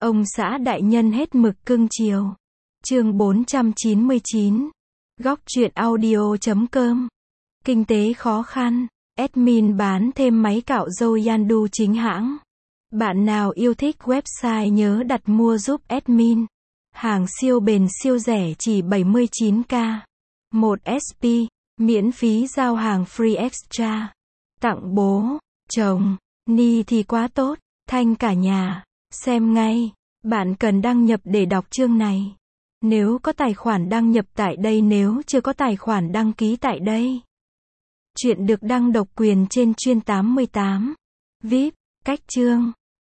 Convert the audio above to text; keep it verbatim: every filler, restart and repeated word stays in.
Ông xã đại nhân hết mực cưng chiều. Chương bốn trăm chín mươi chín. Góc truyện audio chấm com. Kinh tế khó khăn. Admin bán thêm máy cạo râu Yandu chính hãng. Bạn nào yêu thích website nhớ đặt mua giúp admin. Hàng siêu bền siêu rẻ chỉ bảy mươi chín k. một ét pê. Miễn phí giao hàng free extra. Tặng bố, chồng, ni thì quá tốt. Thanh cả nhà. Xem ngay. Bạn cần đăng nhập để đọc chương này. Nếu có tài khoản đăng nhập tại đây, nếu chưa có tài khoản đăng ký tại đây. Chuyện được đăng độc quyền trên chuyên tám mươi tám. vê i pê. Cách chương.